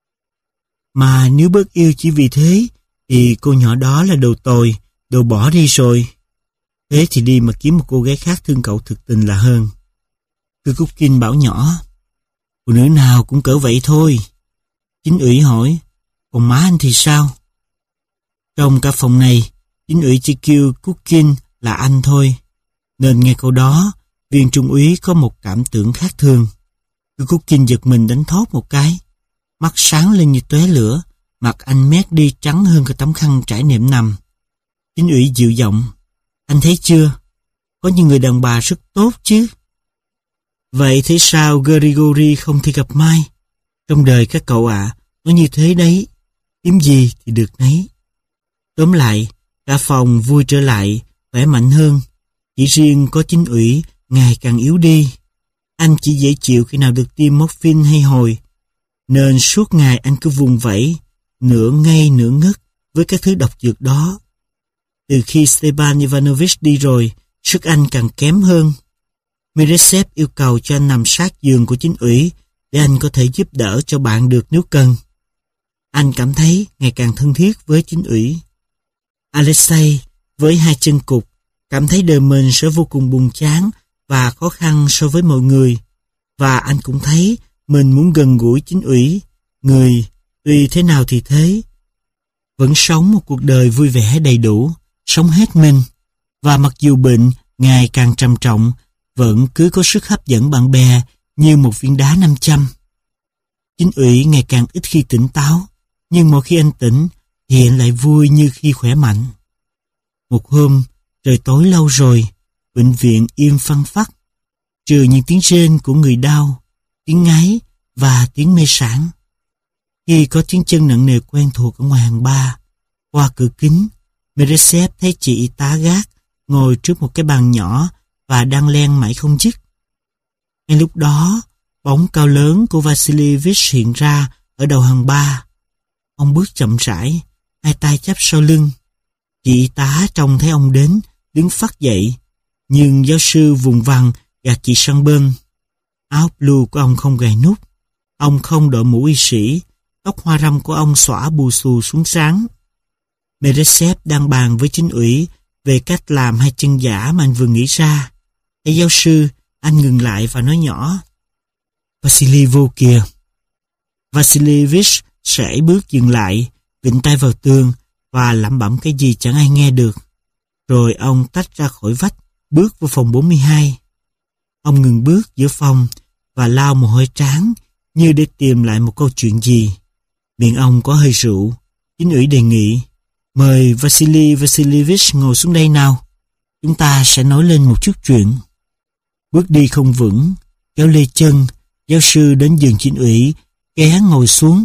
Mà nếu bớt yêu chỉ vì thế thì cô nhỏ đó là đồ tồi, đồ bỏ đi rồi. Thế thì đi mà kiếm một cô gái khác thương cậu thực tình là hơn." Cứ Kukin bảo nhỏ: "Phụ nữ nào cũng cỡ vậy thôi." Chính ủy hỏi: "Còn má anh thì sao?" Trong cả phòng này, chính ủy chỉ kêu Kukin là anh thôi, nên nghe câu đó, viên trung úy có một cảm tưởng khác thường. Cứ Kukin giật mình đánh thót một cái, mắt sáng lên như tóe lửa, mặt anh mét đi trắng hơn cả tấm khăn trải nệm nằm. Chính ủy dịu giọng: "Anh thấy chưa, có những người đàn bà rất tốt chứ." "Vậy thế sao Grigori không thể gặp Mai? Trong đời các cậu ạ, à, nó như thế đấy, kiếm gì thì được nấy." Tóm lại, cả phòng vui trở lại, khỏe mạnh hơn. Chỉ riêng có chính ủy ngày càng yếu đi. Anh chỉ dễ chịu khi nào được tiêm morphine hay hồi, nên suốt ngày anh cứ vùng vẫy, nửa ngây nửa ngất với các thứ độc dược đó. Từ khi Stepan Ivanovich đi rồi, sức anh càng kém hơn. Meresev yêu cầu cho anh nằm sát giường của chính ủy để anh có thể giúp đỡ cho bạn được nếu cần. Anh cảm thấy ngày càng thân thiết với chính ủy. Alexei với hai chân cụt cảm thấy đời mình sẽ vô cùng buồn chán và khó khăn so với mọi người. Và anh cũng thấy mình muốn gần gũi chính ủy, người tuy thế nào thì thế, vẫn sống một cuộc đời vui vẻ đầy đủ, sống hết mình. Và mặc dù bệnh ngày càng trầm trọng, vẫn cứ có sức hấp dẫn bạn bè như một viên đá nam châm. Chính ủy ngày càng ít khi tỉnh táo, nhưng mỗi khi anh tỉnh thì anh lại vui như khi khỏe mạnh. Một hôm, trời tối lâu rồi, bệnh viện im phăng phắc, trừ những tiếng rên của người đau, tiếng ngáy và tiếng mê sảng. Khi có tiếng chân nặng nề quen thuộc ở ngoài hàng ba, qua cửa kính, Meresev thấy chị y tá gác ngồi trước một cái bàn nhỏ và đang len mãi không dứt. Ngay lúc đó, bóng cao lớn của Vasilievich hiện ra ở đầu hàng ba. Ông bước chậm rãi, hai tay chắp sau lưng. Chị y tá trông thấy ông đến, đứng phắt dậy, nhưng giáo sư vùng vằng gạt chị sang bên. Áo blue của ông không gài nút, ông không đội mũ y sĩ, tóc hoa râm của ông xõa bù xù xuống trán. Meresev đang bàn với chính ủy về cách làm hai chân giả mà anh vừa nghĩ ra. Thấy giáo sư, anh ngừng lại và nói nhỏ: Vasily vô kìa. Vasilievich sải bước dừng lại, vịn tay vào tường và lẩm bẩm cái gì chẳng ai nghe được. Rồi ông tách ra khỏi vách, bước vào phòng bốn mươi hai. Ông ngừng bước giữa phòng và lau mồ hôi trán như để tìm lại một câu chuyện gì. Miệng ông có hơi rượu. Chính ủy đề nghị: mời Vasily Vasilievich ngồi xuống đây nào. Chúng ta sẽ nói lên một chút chuyện. Bước đi không vững, kéo lê chân, giáo sư đến giường chính ủy, ghé ngồi xuống.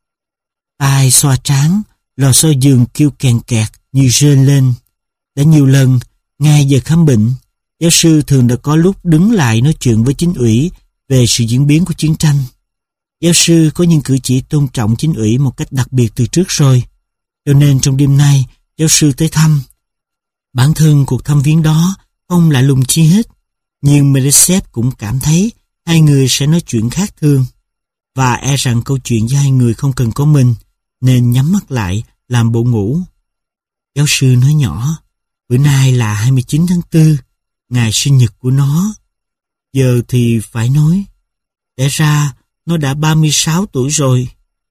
Tai xoa trán, lò xo giường kêu kèn kẹt như rên lên. Đã nhiều lần, ngay giờ khám bệnh, giáo sư thường đã có lúc đứng lại nói chuyện với chính ủy về sự diễn biến của chiến tranh. Giáo sư có những cử chỉ tôn trọng chính ủy một cách đặc biệt từ trước rồi. Cho nên trong đêm nay, giáo sư tới thăm. Bản thân cuộc thăm viếng đó không lạ lùng chi hết, nhưng Meresev cũng cảm thấy hai người sẽ nói chuyện khác thường, và e rằng câu chuyện với hai người không cần có mình, nên nhắm mắt lại làm bộ ngủ. Giáo sư nói nhỏ: bữa nay là hai mươi chín tháng tư, ngày sinh nhật của nó. Giờ thì phải nói, lẽ ra nó đã ba mươi sáu tuổi rồi.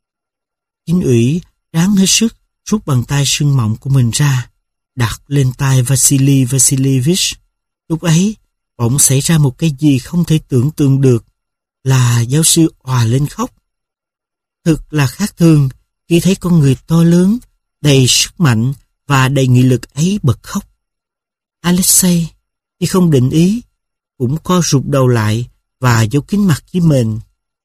Chính ủy ráng hết sức rút bàn tay sưng mọng của mình ra, đặt lên tai Vasily Vasilievich. Lúc ấy, bỗng xảy ra một cái gì không thể tưởng tượng được, là giáo sư òa lên khóc. Thực là khác thường khi thấy con người to lớn, đầy sức mạnh và đầy nghị lực ấy bật khóc. Alexei, khi không định ý, cũng co rụt đầu lại và giấu kín mặt với mình.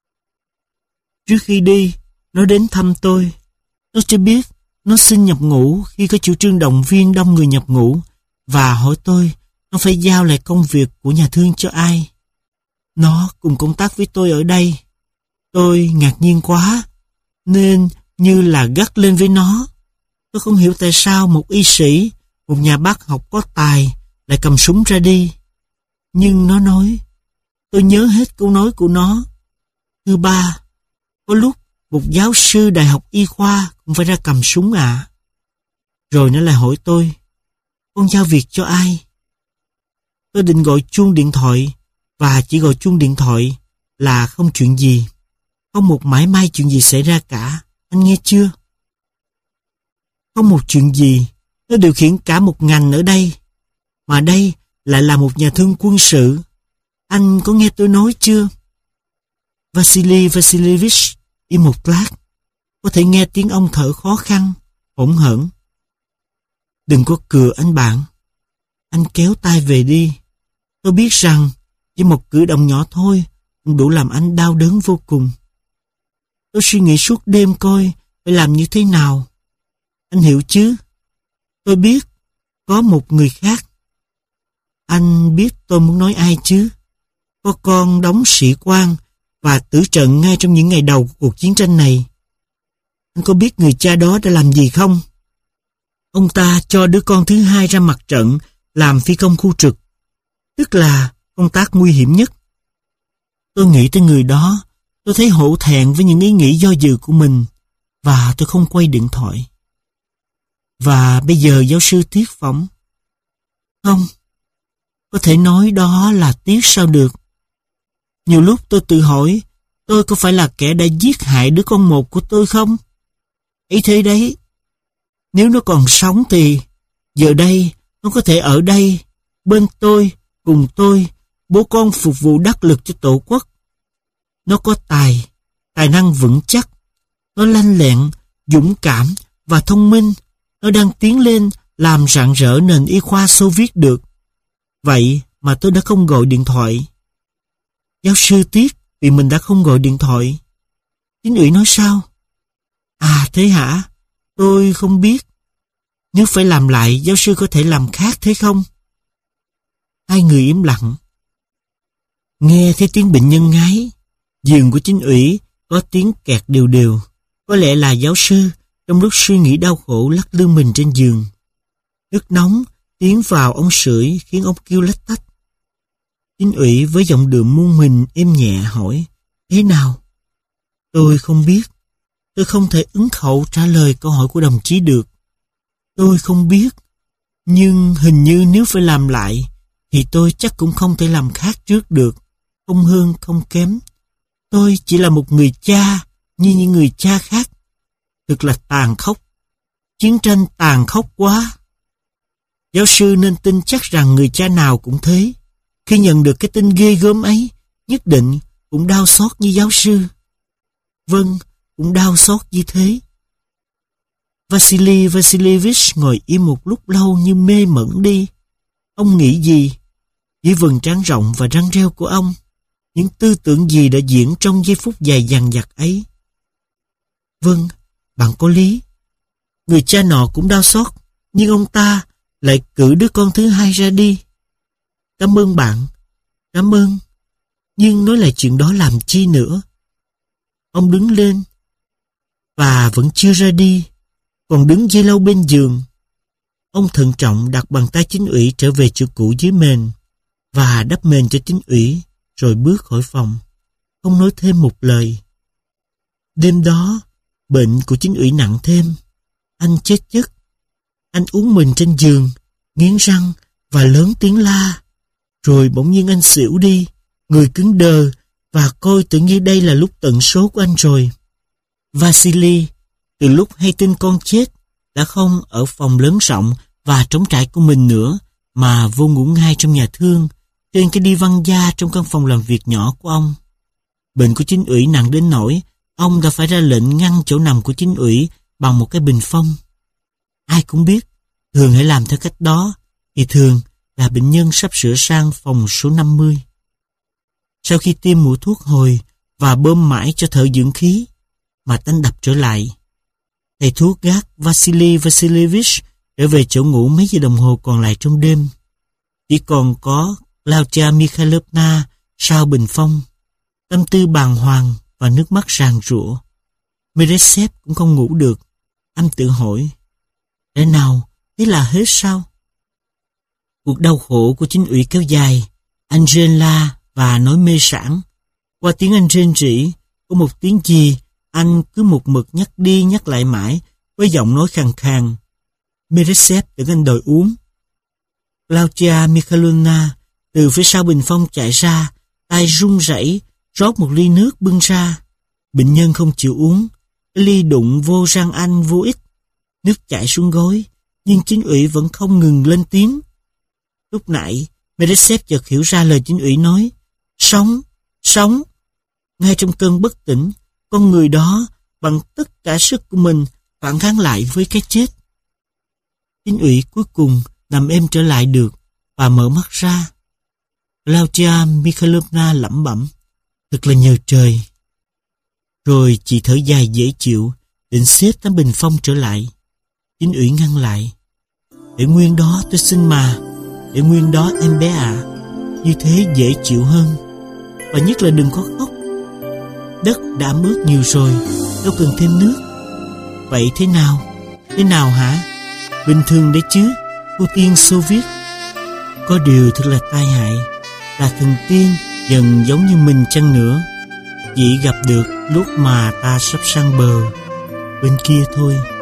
Trước khi đi, nó đến thăm tôi. Nó cho biết nó xin nhập ngũ khi có chủ trương động viên đông người nhập ngũ, và hỏi tôi nó phải giao lại công việc của nhà thương cho ai. Nó cùng công tác với tôi ở đây. Tôi ngạc nhiên quá, nên như là gắt lên với nó. Tôi không hiểu tại sao một y sĩ, một nhà bác học có tài lại cầm súng ra đi. Nhưng nó nói, tôi nhớ hết câu nói của nó. Thưa ba, có lúc một giáo sư đại học y khoa cũng phải ra cầm súng à. Rồi nó lại hỏi tôi, con giao việc cho ai? Tôi định gọi chuông điện thoại, và chỉ gọi chuông điện thoại là không chuyện gì. Không một mãi may chuyện gì xảy ra cả, anh nghe chưa? Không một chuyện gì, nó điều khiển cả một ngành ở đây. Mà đây lại là một nhà thương quân sự. Anh có nghe tôi nói chưa? Vasily Vasilievich im một lát, có thể nghe tiếng ông thở khó khăn, hỗn hển. Đừng có cười anh bạn. Anh kéo tay về đi. Tôi biết rằng chỉ một cử động nhỏ thôi cũng đủ làm anh đau đớn vô cùng. Tôi suy nghĩ suốt đêm coi phải làm như thế nào. Anh hiểu chứ? Tôi biết có một người khác. Anh biết tôi muốn nói ai chứ? Có con đóng sĩ quan và tử trận ngay trong những ngày đầu của cuộc chiến tranh này. Anh có biết người cha đó đã làm gì không? Ông ta cho đứa con thứ hai ra mặt trận làm phi công khu trực, tức là công tác nguy hiểm nhất. Tôi nghĩ tới người đó, tôi thấy hổ thẹn với những ý nghĩ do dự của mình, và tôi không quay điện thoại. Và bây giờ giáo sư tiếc phỏng. Không, có thể nói đó là tiếc sao được. Nhiều lúc tôi tự hỏi, tôi có phải là kẻ đã giết hại đứa con một của tôi không? Ấy thế đấy, nếu nó còn sống thì giờ đây nó có thể ở đây, bên tôi, cùng tôi, bố con phục vụ đắc lực cho tổ quốc. Nó có tài, tài năng vững chắc. Nó lanh lẹn, dũng cảm và thông minh. Nó đang tiến lên làm rạng rỡ nền y khoa Xô Viết được. Vậy mà tôi đã không gọi điện thoại. Giáo sư tiếc vì mình đã không gọi điện thoại. Chính ủy nói sao? À thế hả? Tôi không biết. Nếu phải làm lại, giáo sư có thể làm khác thế không? Hai người im lặng. Nghe thấy tiếng bệnh nhân ngáy, giường của chính ủy có tiếng kẹt đều đều. Có lẽ là giáo sư trong lúc suy nghĩ đau khổ lắc lư mình trên giường. Nước nóng tiến vào ống sưởi khiến ông kêu lách tách. Chính ủy với giọng điệu muôn mình êm nhẹ hỏi, thế nào? Tôi không biết. Tôi không thể ứng khẩu trả lời câu hỏi của đồng chí được. Tôi không biết. Nhưng hình như nếu phải làm lại, thì tôi chắc cũng không thể làm khác trước được. Không hơn không kém. Tôi chỉ là một người cha như những người cha khác. Thật là tàn khốc. Chiến tranh tàn khốc quá. Giáo sư nên tin chắc rằng người cha nào cũng thế. Khi nhận được cái tin ghê gớm ấy, nhất định cũng đau xót như giáo sư. Vâng, cũng đau xót như thế. Vasily Vasilievich ngồi im một lúc lâu như mê mẩn đi. Ông nghĩ gì? Dưới vầng trán rộng và răng reo của ông, những tư tưởng gì đã diễn trong giây phút dài dằng dặc ấy? Vâng, bạn có lý. Người cha nọ cũng đau xót, nhưng ông ta lại cử đứa con thứ hai ra đi. Cảm ơn bạn, cảm ơn. Nhưng nói lại chuyện đó làm chi nữa? Ông đứng lên, và vẫn chưa ra đi, còn đứng dây lâu bên giường. Ông thận trọng đặt bàn tay chính ủy trở về chỗ cũ dưới mền, và đắp mền cho chính ủy, rồi bước khỏi phòng, không nói thêm một lời. Đêm đó, bệnh của chính ủy nặng thêm. Anh chết giấc. Anh uống mình trên giường, nghiến răng và lớn tiếng la. Rồi bỗng nhiên anh xỉu đi, người cứng đờ, và coi tự như đây là lúc tận số của anh rồi. Vasily, từ lúc hay tin con chết, đã không ở phòng lớn rộng và trống trải của mình nữa, mà vô ngủ ngay trong nhà thương, trên cái đi văn gia trong căn phòng làm việc nhỏ của ông. Bệnh của chính ủy nặng đến nỗi ông đã phải ra lệnh ngăn chỗ nằm của chính ủy bằng một cái bình phong. Ai cũng biết, thường hãy làm theo cách đó, thì thường là bệnh nhân sắp sửa sang phòng số năm mươi. Sau khi tiêm mũi thuốc hồi và bơm mãi cho thở dưỡng khí, mà anh đập trở lại. Thầy thuốc gác Vasily Vasilievich trở về chỗ ngủ mấy giờ đồng hồ còn lại trong đêm. Chỉ còn có Claudia Mikhailovna sau bình phong, tâm tư bàng hoàng và nước mắt ràn rụa. Meresev cũng không ngủ được. Anh tự hỏi, để nào, thế là hết sao? Cuộc đau khổ của chính ủy kéo dài. Anh rên la và nói mê sảng. Qua tiếng anh rên rỉ, có một tiếng gì anh cứ một mực nhắc đi nhắc lại mãi với giọng nói khàn khàn. Meresev tưởng anh đòi uống. Claudia Mikhailovna từ phía sau bình phong chạy ra, tay run rẩy rót một ly nước bưng ra. Bệnh nhân không chịu uống, cái ly đụng vô răng anh vô ích. Nước chảy xuống gối, nhưng chính ủy vẫn không ngừng lên tiếng. Lúc nãy, Meresev chợt hiểu ra lời chính ủy nói, sống, sống. Ngay trong cơn bất tỉnh, con người đó bằng tất cả sức của mình phản kháng lại với cái chết. Chính ủy cuối cùng nằm êm trở lại được và mở mắt ra. Claudia Mikhailovna lẩm bẩm, thật là nhờ trời. Rồi chị thở dài dễ chịu, định xếp tấm bình phong trở lại. Chính ủy ngăn lại. Để nguyên đó tôi xin mà, để nguyên đó em bé ạ, à. Như thế dễ chịu hơn. Và nhất là đừng có khóc. Đất đã ướt nhiều rồi, đâu cần thêm nước. Vậy thế nào? Thế nào hả? Bình thường đấy chứ, cô tiên Xô Viết. Có điều thật là tai hại, là thần tiên dần giống như mình chăng nữa. Chỉ gặp được lúc mà ta sắp sang bờ. bên kia thôi.